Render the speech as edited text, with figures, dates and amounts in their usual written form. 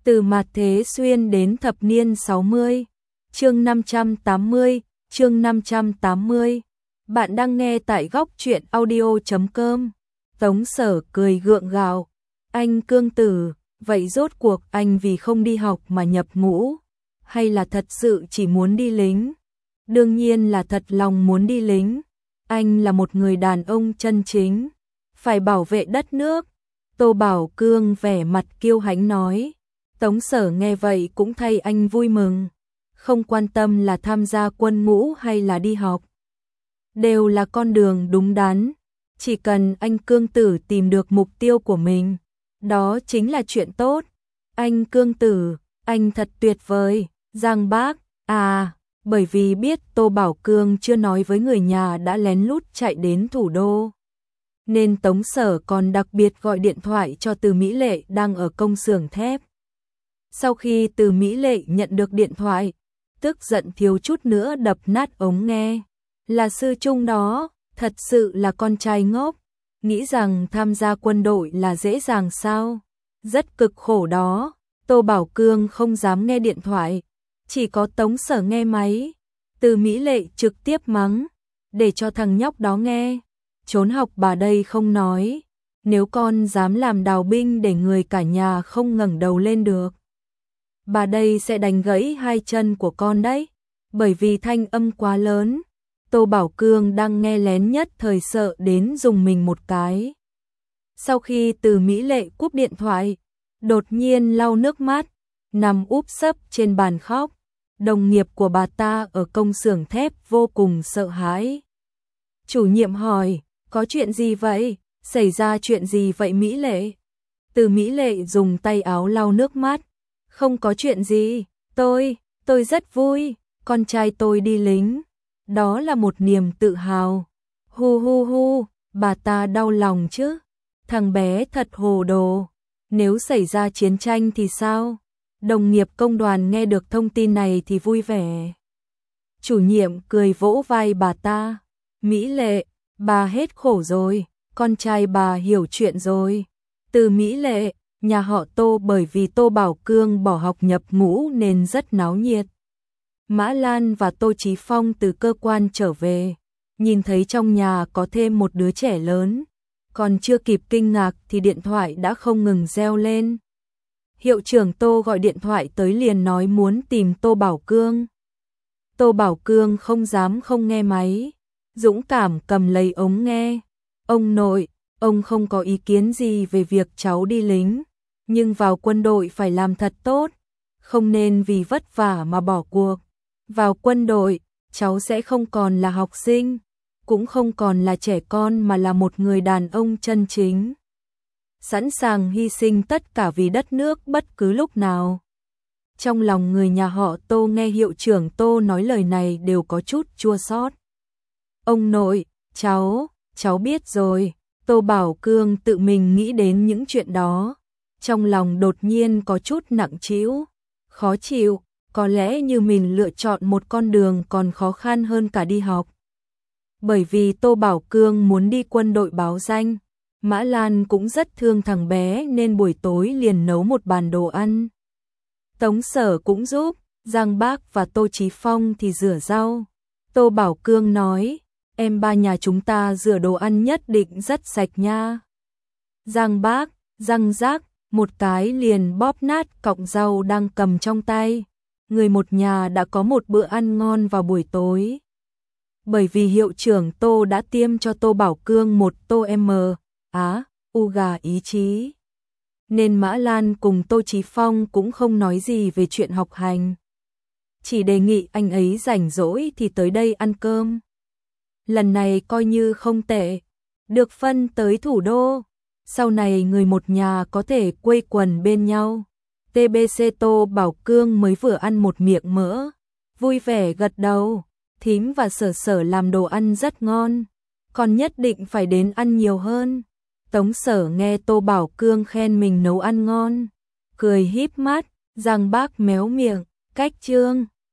Từ mạt thế xuyên đến thập niên 60. Chương 580, chương 580. Bạn đang nghe tại góc truyện audio.com. Tống Sở cười gượng gạo. Anh Cương Tử, vậy rốt cuộc anh vì không đi học mà nhập ngũ, hay là thật sự chỉ muốn đi lính? Đương nhiên là thật lòng muốn đi lính. Anh là một người đàn ông chân chính, phải bảo vệ đất nước. Tô Bảo Cương vẻ mặt kiêu hãnh nói. Tống Sở nghe vậy cũng thay anh vui mừng, không quan tâm là tham gia quân ngũ hay là đi học, đều là con đường đúng đắn. Chỉ cần anh Cương Tử tìm được mục tiêu của mình, đó chính là chuyện tốt. Anh Cương Tử, anh thật tuyệt vời. Giang Bác, bởi vì biết Tô Bảo Cương chưa nói với người nhà đã lén lút chạy đến thủ đô, nên Tống Sở còn đặc biệt gọi điện thoại cho Từ Mỹ Lệ đang ở công xưởng thép. Sau khi Từ Mỹ Lệ nhận được điện thoại, tức giận thiếu chút nữa đập nát ống nghe. Là sư Trung đó, thật sự là con trai ngốc, nghĩ rằng tham gia quân đội là dễ dàng sao? Rất cực khổ đó. Tô Bảo Cương không dám nghe điện thoại, chỉ có Tống Sở nghe máy. Từ Mỹ Lệ trực tiếp mắng, để cho thằng nhóc đó nghe. Trốn học bà đây không nói, nếu con dám làm đào binh để người cả nhà không ngẩng đầu lên được, bà đây sẽ đánh gãy hai chân của con đấy. Bởi vì thanh âm quá lớn, Tô Bảo Cương đang nghe lén nhất thời sợ đến dùng mình một cái. Sau khi Từ Mỹ Lệ cúp điện thoại, đột nhiên lau nước mắt, nằm úp sấp trên bàn khóc. Đồng nghiệp của bà ta ở công xưởng thép vô cùng sợ hãi. Chủ nhiệm hỏi, có chuyện gì vậy? Xảy ra chuyện gì vậy Mỹ Lệ? Từ Mỹ Lệ dùng tay áo lau nước mắt. Không có chuyện gì, tôi rất vui, con trai tôi đi lính. Đó là một niềm tự hào. Hu hu hu, bà ta đau lòng chứ. Thằng bé thật hồ đồ. Nếu xảy ra chiến tranh thì sao? Đồng nghiệp công đoàn nghe được thông tin này thì vui vẻ. Chủ nhiệm cười vỗ vai bà ta. Mỹ Lệ, bà hết khổ rồi, con trai bà hiểu chuyện rồi. Từ Mỹ Lệ, nhà họ Tô bởi vì Tô Bảo Cương bỏ học nhập ngũ nên rất náo nhiệt. Mã Lan và Tô Chí Phong từ cơ quan trở về, nhìn thấy trong nhà có thêm một đứa trẻ lớn, còn chưa kịp kinh ngạc thì điện thoại đã không ngừng reo lên. Hiệu trưởng Tô gọi điện thoại tới liền nói muốn tìm Tô Bảo Cương. Tô Bảo Cương không dám không nghe máy, dũng cảm cầm lấy ống nghe. Ông nội, ông không có ý kiến gì về việc cháu đi lính, nhưng vào quân đội phải làm thật tốt, không nên vì vất vả mà bỏ cuộc. Vào quân đội, cháu sẽ không còn là học sinh, cũng không còn là trẻ con mà là một người đàn ông chân chính, sẵn sàng hy sinh tất cả vì đất nước bất cứ lúc nào. Trong lòng người nhà họ Tô nghe hiệu trưởng Tô nói lời này đều có chút chua xót. Ông nội, cháu biết rồi. Tô Bảo Cương tự mình nghĩ đến những chuyện đó, trong lòng đột nhiên có chút nặng trĩu, khó chịu, có lẽ như mình lựa chọn một con đường còn khó khăn hơn cả đi học. Bởi vì Tô Bảo Cương muốn đi quân đội báo danh, Mã Lan cũng rất thương thằng bé nên buổi tối liền nấu một bàn đồ ăn. Tống Sở cũng giúp, Giang Bác và Tô Chí Phong thì rửa rau. Tô Bảo Cương nói, em ba nhà chúng ta rửa đồ ăn nhất định rất sạch nha. Giang Bác, răng rác, một cái liền bóp nát cọng rau đang cầm trong tay. Người một nhà đã có một bữa ăn ngon vào buổi tối. Bởi vì hiệu trưởng Tô đã tiêm cho Tô Bảo Cương một tô u gà ý chí, nên Mã Lan cùng Tô Chí Phong cũng không nói gì về chuyện học hành, chỉ đề nghị anh ấy rảnh rỗi thì tới đây ăn cơm. Lần này coi như không tệ, được phân tới thủ đô, sau này người một nhà có thể quây quần bên nhau. TBC Tô Bảo Cương mới vừa ăn một miệng mỡ, vui vẻ gật đầu. Thím và Sở Sở làm đồ ăn rất ngon, còn nhất định phải đến ăn nhiều hơn. Tống Sở nghe Tô Bảo Cương khen mình nấu ăn ngon, cười híp mắt. Giang Bác méo miệng, cách trương,